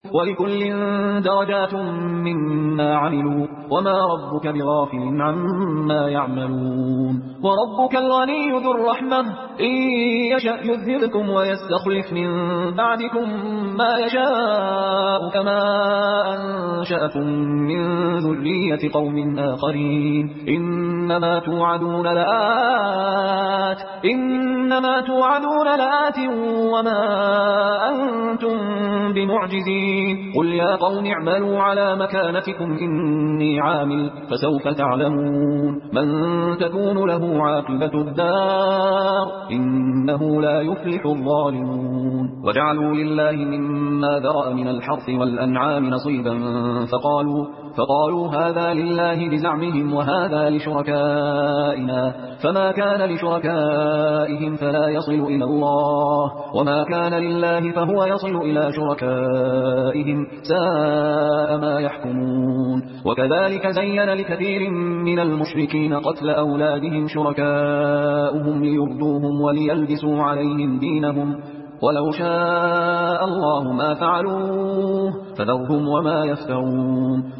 ولكل درجات مما عملوا وما ربك بغافل عما يعملون وربك الغني ذو الرحمة إن يشأ يذهبكم ويستخلف من بعدكم ما يشاء كما أنشأكم من ذرية قوم آخرين إنما توعدون لآت وما أنتم بمعجزين قل يا قوم اعملوا على مكانتكم إني عامل فسوف تعلمون من تكون له عاقبة الدار إنه لا يفلح الظالمون وجعلوا لله مما ذرأ من الحرث والأنعام نصيبا فقالوا هذا لله بزعمهم وهذا لشركائنا فما كان لشركائهم فلا يصل إلى الله وما كان لله فهو يصل إلى شركائهم ساء ما يحكمون وكذلك زين لكثير من المشركين قتل أولادهم شركاؤهم ليردوهم وليلبسوا عليهم دينهم ولو شاء الله ما فعلوه فذرهم وما يفترون